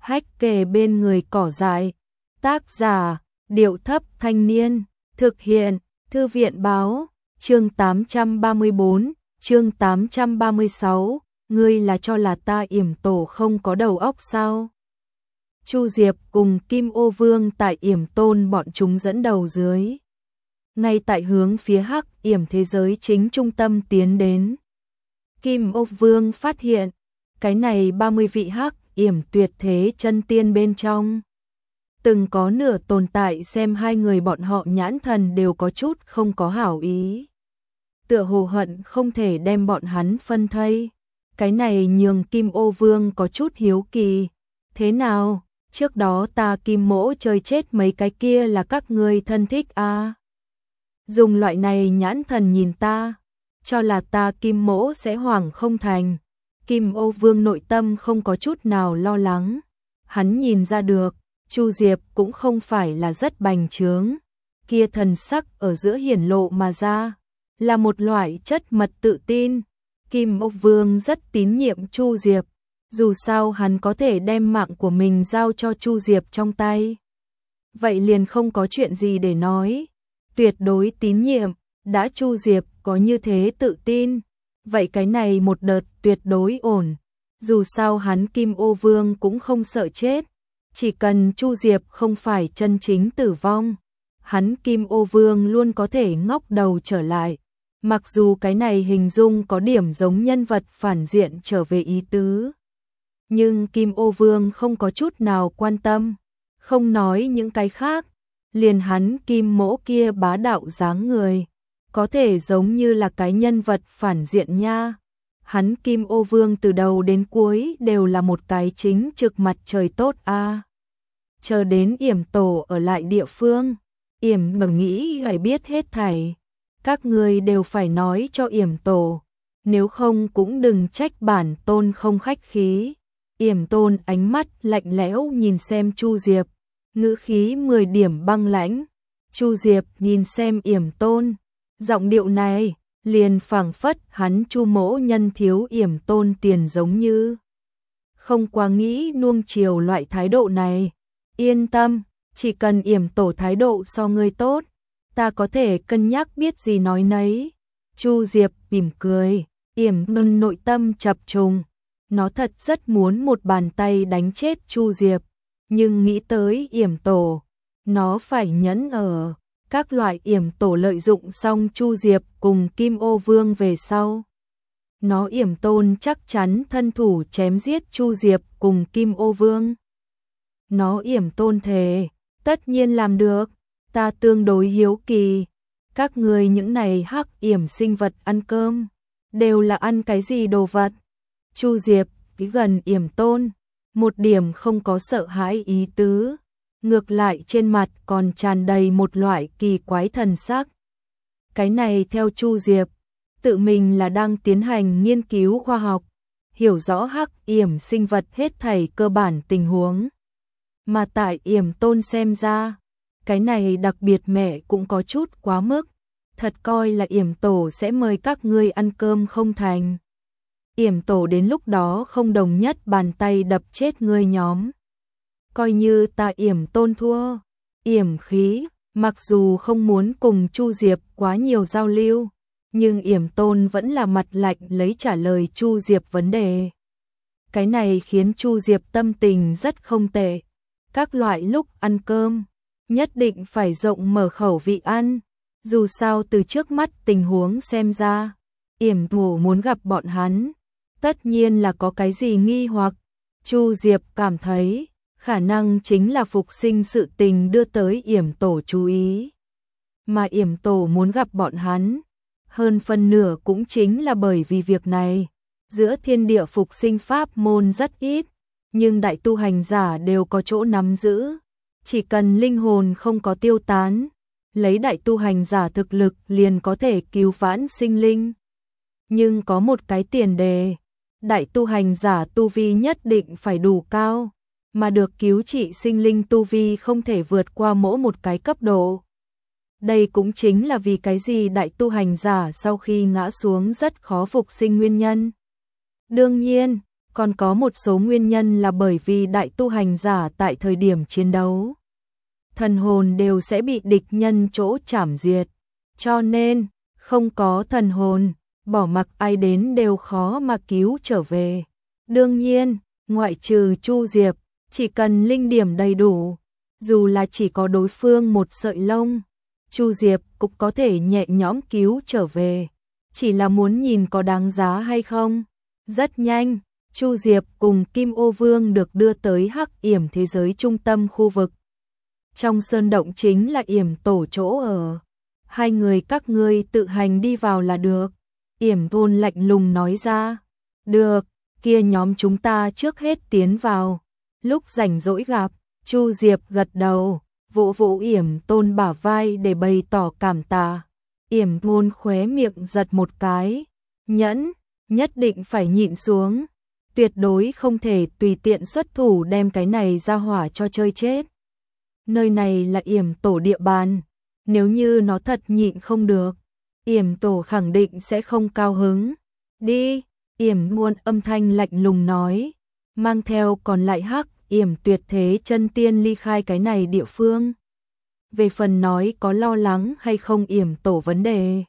hách kề bên người cỏ dại. Tác giả, Điệu Thấp Thanh Niên. Thực hiện, Thư viện Báo. Chương 834, chương 836. Ngươi là cho là ta Yểm Tổ không có đầu óc sao? Chu Diệp cùng Kim Ô Vương tại Yểm Tôn bọn chúng dẫn đầu dưới. Ngay tại hướng phía Hắc Yểm thế giới chính trung tâm tiến đến. Kim Ô Vương phát hiện, cái này 30 vị Hắc Yểm tuyệt thế chân tiên bên trong. Từng có nửa tồn tại xem hai người bọn họ nhãn thần đều có chút không có hảo ý. Tựa hồ hận không thể đem bọn hắn phân thây. Cái này nhường Kim Ô Vương có chút hiếu kỳ. Thế nào, trước đó ta Kim Mỗ chơi chết mấy cái kia là các ngươi thân thích à? Dùng loại này nhãn thần nhìn ta, cho là ta Kim Mỗ sẽ hoảng không thành. Kim Ô Vương nội tâm không có chút nào lo lắng. Hắn nhìn ra được, Chu Diệp cũng không phải là rất bành trướng. Kia thần sắc ở giữa hiển lộ mà ra, là một loại chất mật tự tin. Kim Ô Vương rất tín nhiệm Chu Diệp, dù sao hắn có thể đem mạng của mình giao cho Chu Diệp trong tay. Vậy liền không có chuyện gì để nói. Tuyệt đối tín nhiệm, đã Chu Diệp có như thế tự tin. Vậy cái này một đợt tuyệt đối ổn. Dù sao hắn Kim Ô Vương cũng không sợ chết. Chỉ cần Chu Diệp không phải chân chính tử vong, hắn Kim Ô Vương luôn có thể ngóc đầu trở lại. Mặc dù cái này hình dung có điểm giống nhân vật phản diện trở về ý tứ. Nhưng Kim Ô Vương không có chút nào quan tâm. Không nói những cái khác, liền hắn Kim Mỗ kia bá đạo dáng người, có thể giống như là cái nhân vật phản diện nha. Hắn Kim Ô Vương từ đầu đến cuối đều là một cái chính trực mặt trời tốt a. Chờ đến Yểm Tổ ở lại địa phương, Yểm Mờ nghĩ phải biết hết thảy. Các người đều phải nói cho Yểm Tổ, nếu không cũng đừng trách bản tôn không khách khí. Yểm Tôn ánh mắt lạnh lẽo nhìn xem Chu Diệp, ngữ khí 10 điểm băng lãnh. Chu Diệp nhìn xem Yểm Tôn, giọng điệu này liền phảng phất hắn Chu Mỗ nhân thiếu Yểm Tôn tiền giống như. Không quá nghĩ nuông chiều loại thái độ này. Yên tâm, chỉ cần Yểm Tổ thái độ so ngươi tốt, ta có thể cân nhắc biết gì nói nấy. Chu Diệp mỉm cười, Yểm Tôn nội tâm chập trùng. Nó thật rất muốn một bàn tay đánh chết Chu Diệp, nhưng nghĩ tới Yểm Tổ, nó phải nhẫn ở. Các loại Yểm Tổ lợi dụng xong Chu Diệp cùng Kim Ô Vương về sau, nó Yểm Tôn chắc chắn thân thủ chém giết Chu Diệp cùng Kim Ô Vương. Nó Yểm Tôn thề, tất nhiên làm được. Ta tương đối hiếu kỳ, các người những này Hắc Yểm sinh vật ăn cơm, đều là ăn cái gì đồ vật? Chu Diệp bí gần Yểm Tôn, một điểm không có sợ hãi ý tứ, ngược lại trên mặt còn tràn đầy một loại kỳ quái thần sắc. Cái này theo Chu Diệp, tự mình là đang tiến hành nghiên cứu khoa học, hiểu rõ Hắc Yểm sinh vật hết thảy cơ bản tình huống. Mà tại Yểm Tôn xem ra, cái này đặc biệt mẹ cũng có chút quá mức, thật coi là Yểm Tổ sẽ mời các ngươi ăn cơm không thành. Yểm Tổ đến lúc đó không đồng nhất bàn tay đập chết ngươi nhóm. Coi như ta Yểm Tôn thua. Yểm Khí, mặc dù không muốn cùng Chu Diệp quá nhiều giao lưu, nhưng Yểm Tôn vẫn là mặt lạnh lấy trả lời Chu Diệp vấn đề. Cái này khiến Chu Diệp tâm tình rất không tệ. Các loại lúc ăn cơm, nhất định phải rộng mở khẩu vị ăn. Dù sao từ trước mắt tình huống xem ra, Yểm Tổ muốn gặp bọn hắn, tất nhiên là có cái gì nghi hoặc. Chu Diệp cảm thấy, khả năng chính là phục sinh sự tình đưa tới Yểm Tổ chú ý. Mà Yểm Tổ muốn gặp bọn hắn, hơn phân nửa cũng chính là bởi vì việc này. Giữa thiên địa phục sinh pháp môn rất ít, nhưng đại tu hành giả đều có chỗ nắm giữ. Chỉ cần linh hồn không có tiêu tán, lấy đại tu hành giả thực lực liền có thể cứu vãn sinh linh. Nhưng có một cái tiền đề, đại tu hành giả tu vi nhất định phải đủ cao, mà được cứu trị sinh linh tu vi không thể vượt qua mỗi một cái cấp độ. Đây cũng chính là vì cái gì đại tu hành giả sau khi ngã xuống rất khó phục sinh nguyên nhân. Đương nhiên, Còn có một số nguyên nhân là bởi vì đại tu hành giả tại thời điểm chiến đấu, thần hồn đều sẽ bị địch nhân chỗ chảm diệt. Cho nên, không có thần hồn, bỏ mặc ai đến đều khó mà cứu trở về. Đương nhiên, ngoại trừ Chu Diệp, chỉ cần linh điểm đầy đủ, dù là chỉ có đối phương một sợi lông, Chu Diệp cũng có thể nhẹ nhõm cứu trở về. Chỉ là muốn nhìn có đáng giá hay không. Rất nhanh, Chu Diệp cùng Kim Ô Vương được đưa tới Hắc Yểm thế giới trung tâm khu vực. Trong sơn động chính là Yểm tổ chỗ ở. Hai người các ngươi tự hành đi vào là được. Yểm Tôn lạnh lùng nói ra. Được, kia nhóm chúng ta trước hết tiến vào. Lúc rảnh rỗi gặp, Chu Diệp gật đầu, vỗ vỗ Yểm Tôn bả vai để bày tỏ cảm tạ. Yểm Tôn khóe miệng giật một cái. Nhẫn, nhất định phải nhịn xuống. Tuyệt đối không thể tùy tiện xuất thủ đem cái này ra hỏa cho chơi chết. Nơi này là Yểm tổ địa bàn, nếu như nó thật nhịn không được, Yểm tổ khẳng định sẽ không cao hứng. Đi, Yểm Muôn âm thanh lạnh lùng nói, mang theo còn lại Hắc Yểm tuyệt thế chân tiên ly khai cái này địa phương. Về phần nói có lo lắng hay không Yểm tổ vấn đề,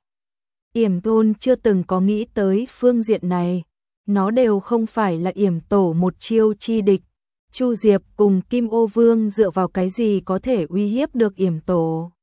Yểm Tôn chưa từng có nghĩ tới phương diện này, nó đều không phải là Yểm tổ một chiêu chi địch. Chu Diệp cùng Kim Ô Vương dựa vào cái gì có thể uy hiếp được Yểm tổ.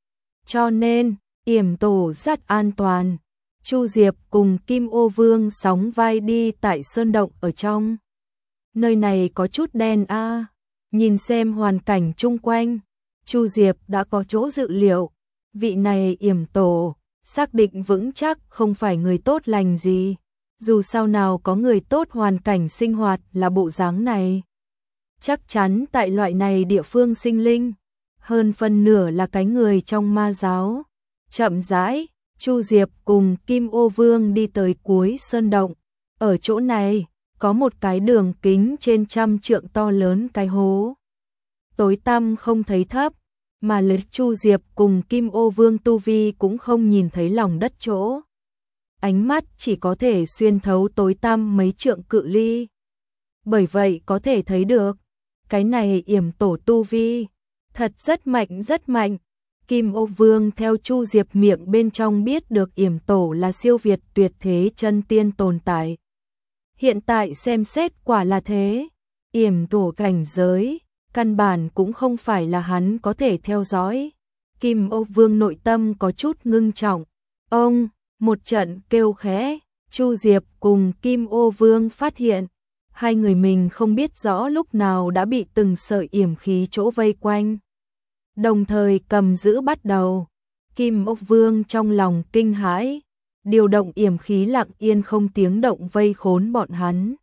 Cho nên, Yểm tổ rất an toàn. Chu Diệp cùng Kim Ô Vương sóng vai đi tại sơn động ở trong. Nơi này có chút đen a. Nhìn xem hoàn cảnh chung quanh, Chu Diệp đã có chỗ dự liệu. Vị này Yểm tổ, xác định vững chắc không phải người tốt lành gì. Dù sao nào có người tốt hoàn cảnh sinh hoạt là bộ dáng này. Chắc chắn tại loại này địa phương sinh linh, hơn phân nửa là cái người trong ma giáo. Chậm rãi, Chu Diệp cùng Kim Ô Vương đi tới cuối sơn động. Ở chỗ này, có một cái đường kính trên 100 trượng to lớn cái hố. Tối tăm không thấy thấp, mà lấy Chu Diệp cùng Kim Ô Vương tu vi cũng không nhìn thấy lòng đất chỗ. Ánh mắt chỉ có thể xuyên thấu tối tăm mấy trượng cự ly. Bởi vậy có thể thấy được, cái này Yểm tổ tu vi, thật rất mạnh rất mạnh. Kim Ô Vương theo Chu Diệp miệng bên trong biết được Yểm tổ là siêu việt tuyệt thế chân tiên tồn tại. Hiện tại xem xét quả là thế, Yểm tổ cảnh giới, căn bản cũng không phải là hắn có thể theo dõi. Kim Ô Vương nội tâm có chút ngưng trọng. Ông, một trận kêu khẽ, Chu Diệp cùng Kim Ô Vương phát hiện, hai người mình không biết rõ lúc nào đã bị từng sợi yểm khí chỗ vây quanh. Đồng thời cầm giữ bắt đầu, Kim Ô Vương trong lòng kinh hãi, điều động yểm khí lặng yên không tiếng động vây khốn bọn hắn.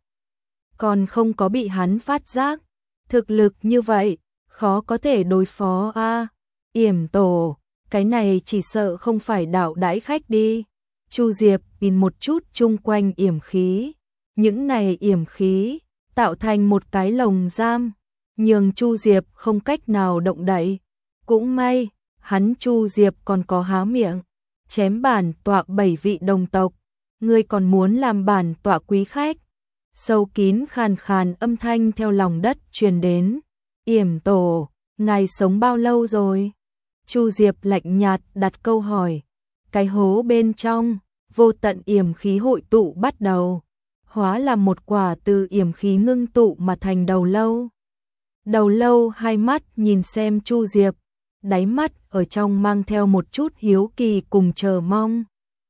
Còn không có bị hắn phát giác, thực lực như vậy, khó có thể đối phó a. Yểm tổ, cái này chỉ sợ không phải đạo đãi khách đi. Chu Diệp nhìn một chút chung quanh yểm khí, những này yểm khí tạo thành một cái lồng giam, nhường Chu Diệp không cách nào động đậy. Cũng may, hắn Chu Diệp còn có há miệng, chém bản tọa 7 vị đồng tộc, ngươi còn muốn làm bản tọa quý khách. Sâu kín khàn khàn âm thanh theo lòng đất truyền đến. Yểm tổ, ngài sống bao lâu rồi? Chu Diệp lạnh nhạt đặt câu hỏi. Cái hố bên trong, vô tận yểm khí hội tụ bắt đầu, hóa là một quả từ yểm khí ngưng tụ mà thành đầu lâu. Đầu lâu hai mắt nhìn xem Chu Diệp, đáy mắt ở trong mang theo một chút hiếu kỳ cùng chờ mong.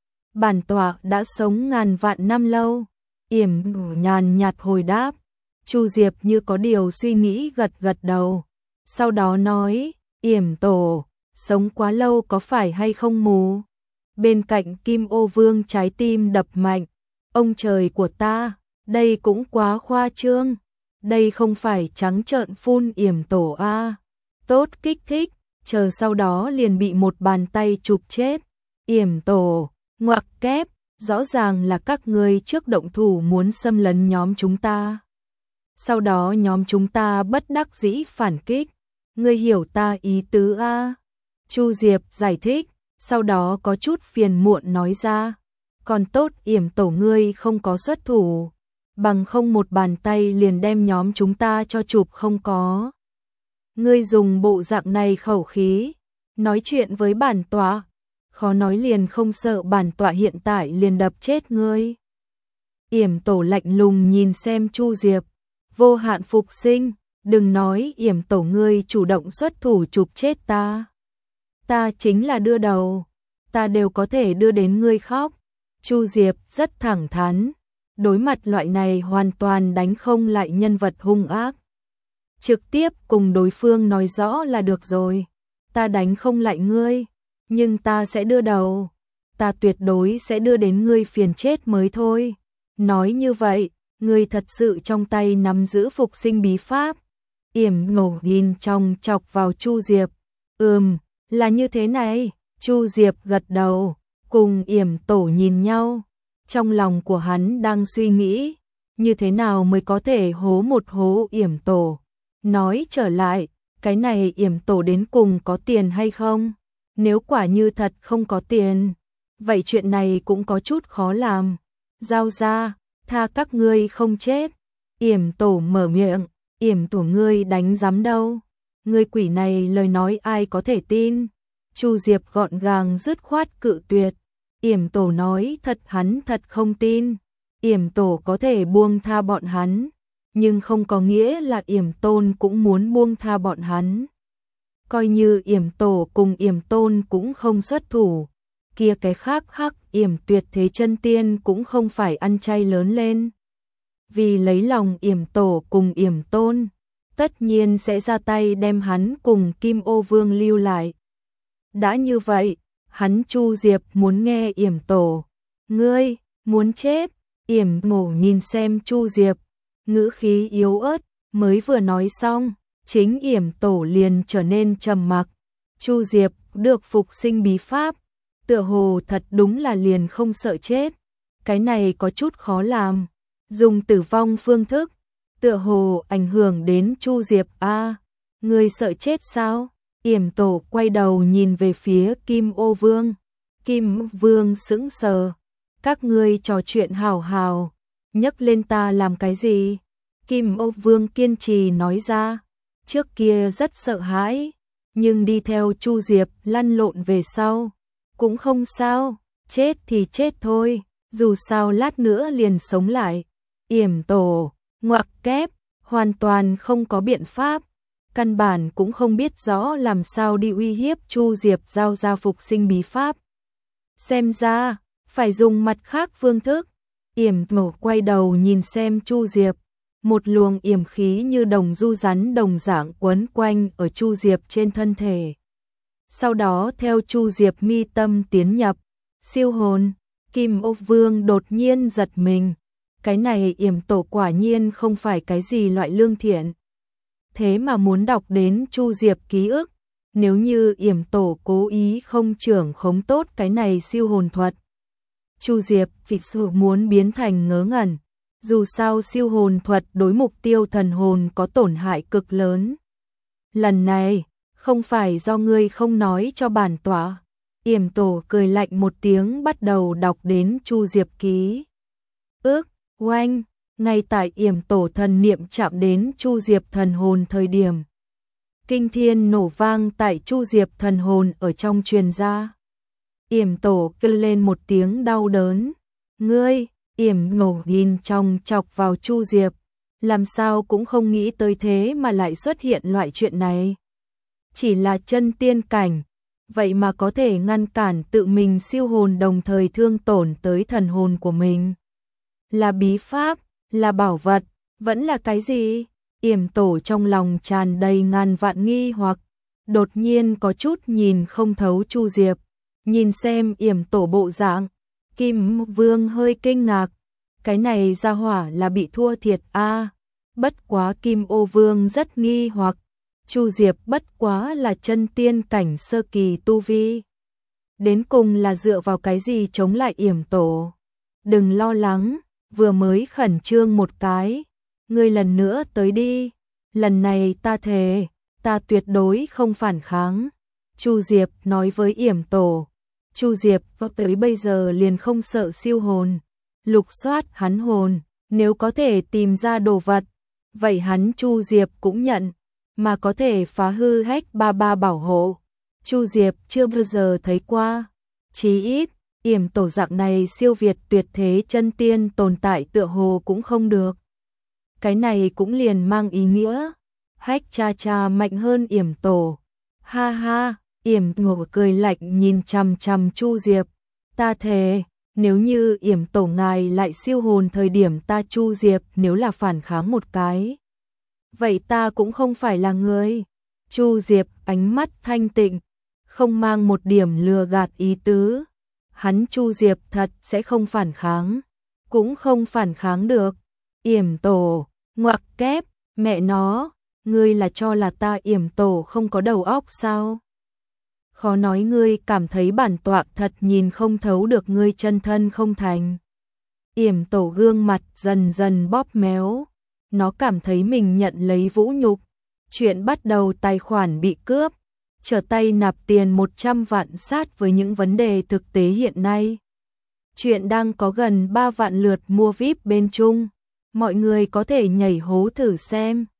Bản tọa đã sống ngàn vạn năm lâu. Yểm nhàn nhạt hồi đáp. Chu Diệp như có điều suy nghĩ gật gật đầu. Sau đó nói, Yểm tổ, sống quá lâu có phải hay không mù? Bên cạnh Kim Ô Vương trái tim đập mạnh. Ông trời của ta, đây cũng quá khoa trương. Đây không phải trắng trợn phun Yểm tổ a. Tốt kích thích, chờ sau đó liền bị một bàn tay chụp chết. Yểm tổ, ngoặc kép, rõ ràng là các ngươi trước động thủ muốn xâm lấn nhóm chúng ta. Sau đó nhóm chúng ta bất đắc dĩ phản kích. Ngươi hiểu ta ý tứ a? Chu Diệp giải thích, sau đó có chút phiền muộn nói ra. Còn tốt Yểm tổ ngươi không có xuất thủ. bằng không một bàn tay liền đem nhóm chúng ta cho chụp không có. Ngươi dùng bộ dạng này khẩu khí, nói chuyện với bản tọa, khó nói liền không sợ bản tọa hiện tại liền đập chết ngươi. Yểm Tổ lạnh lùng nhìn xem Chu Diệp, vô hạn phục sinh, đừng nói Yểm Tổ ngươi chủ động xuất thủ chụp chết ta. Ta chính là đưa đầu, ta đều có thể đưa đến ngươi khóc. Chu Diệp rất thẳng thắn, đối mặt loại này hoàn toàn đánh không lại nhân vật hung ác. Trực tiếp cùng đối phương nói rõ là được rồi, ta đánh không lại ngươi, nhưng ta sẽ đưa đầu, ta tuyệt đối sẽ đưa đến ngươi phiền chết mới thôi. Nói như vậy, ngươi thật sự trong tay nắm giữ phục sinh bí pháp. Yểm Nổ nhìn trong chọc vào Chu Diệp, là như thế này. Chu Diệp gật đầu, cùng Yểm Tổ nhìn nhau, trong lòng của hắn đang suy nghĩ, như thế nào mới có thể hố một hố Yểm Tổ. Nói trở lại, cái này Yểm Tổ đến cùng có tiền hay không? Nếu quả như thật không có tiền, vậy chuyện này cũng có chút khó làm. Giao ra, tha các ngươi không chết. Yểm Tổ mở miệng, Yểm Tổ ngươi đánh dám đâu? Ngươi quỷ này lời nói ai có thể tin? Chu Diệp gọn gàng dứt khoát cự tuyệt. Yểm Tổ nói thật hắn thật không tin. Yểm Tổ có thể buông tha bọn hắn, nhưng không có nghĩa là Yểm Tôn cũng muốn buông tha bọn hắn. Coi như Yểm Tổ cùng Yểm Tôn cũng không xuất thủ, kia cái khác Yểm Tuyệt Thế Chân Tiên cũng không phải ăn chay lớn lên. Vì lấy lòng Yểm Tổ cùng Yểm Tôn, tất nhiên sẽ ra tay đem hắn cùng Kim Ô Vương lưu lại. Đã như vậy, hắn Chu Diệp muốn nghe Yểm Tổ. Ngươi, muốn chết. Yểm Ngổ nhìn xem Chu Diệp, ngữ khí yếu ớt, mới vừa nói xong, chính Yểm Tổ liền trở nên trầm mặc. Chu Diệp được phục sinh bí pháp, tựa hồ thật đúng là liền không sợ chết. Cái này có chút khó làm, dùng tử vong phương thức, tựa hồ ảnh hưởng đến Chu Diệp a. Ngươi sợ chết sao? Yểm Tổ quay đầu nhìn về phía Kim Ô Vương. Kim Vương sững sờ. Các ngươi trò chuyện hào hào, nhấc lên ta làm cái gì? Kim Ô Vương kiên trì nói ra. Trước kia rất sợ hãi, nhưng đi theo Chu Diệp lăn lộn về sau, cũng không sao, chết thì chết thôi, dù sao lát nữa liền sống lại. Yểm Tổ, ngoặc kép, hoàn toàn không có biện pháp, căn bản cũng không biết rõ làm sao đi uy hiếp Chu Diệp giao ra phục sinh bí pháp. Xem ra, phải dùng mặt khác phương thức. Yểm Tổ quay đầu nhìn xem Chu Diệp, một luồng yểm khí như đồng du rắn đồng dạng quấn quanh ở Chu Diệp trên thân thể. Sau đó theo Chu Diệp mi tâm tiến nhập, siêu hồn. Kim Ô Vương đột nhiên giật mình. Cái này Yểm Tổ quả nhiên không phải cái gì loại lương thiện. Thế mà muốn đọc đến Chu Diệp ký ức. Nếu như Yểm Tổ cố ý không trưởng khống tốt cái này siêu hồn thuật, Chu Diệp thực sự muốn biến thành ngớ ngẩn. Dù sao siêu hồn thuật đối mục tiêu thần hồn có tổn hại cực lớn. Lần này, không phải do ngươi không nói cho bản tọa. Yểm Tổ cười lạnh một tiếng bắt đầu đọc đến Chu Diệp ký ức. Oanh, ngay tại Yểm Tổ thần niệm chạm đến Chu Diệp thần hồn thời điểm, kinh thiên nổ vang tại Chu Diệp thần hồn ở trong truyền ra. Yểm Tổ kêu lên một tiếng đau đớn. Ngươi, Yểm Nổ nhìn trong chọc vào Chu Diệp, làm sao cũng không nghĩ tới thế mà lại xuất hiện loại chuyện này. Chỉ là chân tiên cảnh, vậy mà có thể ngăn cản tự mình siêu hồn đồng thời thương tổn tới thần hồn của mình. Là bí pháp, là bảo vật, vẫn là cái gì? Yểm Tổ trong lòng tràn đầy ngàn vạn nghi hoặc, đột nhiên có chút nhìn không thấu Chu Diệp. Nhìn xem Yểm Tổ bộ dạng, Kim Vương hơi kinh ngạc, cái này ra hỏa là bị thua thiệt a. Bất quá Kim Ô Vương rất nghi hoặc, Chu Diệp bất quá là chân tiên cảnh sơ kỳ tu vi, đến cùng là dựa vào cái gì chống lại Yểm Tổ? Đừng lo lắng, vừa mới khẩn trương một cái, ngươi lần nữa tới đi, lần này ta thề, ta tuyệt đối không phản kháng. Chu Diệp nói với Yểm Tổ. Chu Diệp vào tới bây giờ liền không sợ siêu hồn, lục soát hắn hồn, Nếu có thể tìm ra đồ vật, vậy hắn Chu Diệp cũng nhận, mà có thể phá hư Hách Ba Ba bảo hộ. Chu Diệp chưa bao giờ thấy qua, chí ít, yểm tổ dạng này siêu việt tuyệt thế chân tiên tồn tại tựa hồ cũng không được. Cái này cũng liền mang ý nghĩa, Hách cha cha mạnh hơn yểm tổ. Ha ha, yểm tổ cười lạnh nhìn chằm chằm Chu Diệp, ta thề, nếu như yểm tổ ngài lại siêu hồn thời điểm ta Chu Diệp nếu là phản kháng một cái, vậy ta cũng không phải là người. Chu Diệp ánh mắt thanh tịnh, không mang một điểm lừa gạt ý tứ. Hắn Chu Diệp thật sẽ không phản kháng, cũng không phản kháng được. Yểm tổ, ngoặc kép, mẹ nó, ngươi là cho là ta yểm tổ không có đầu óc sao? Khó nói ngươi cảm thấy bản tọa thật nhìn không thấu được ngươi chân thân không thành. Yểm tổ gương mặt dần dần bóp méo, nó cảm thấy mình nhận lấy vũ nhục. Chuyện bắt đầu tài khoản bị cướp, trở tay nạp tiền 100 vạn sát với những vấn đề thực tế hiện nay. Chuyện đang có gần 3 vạn lượt mua VIP bên Trung, mọi người có thể nhảy hố thử xem.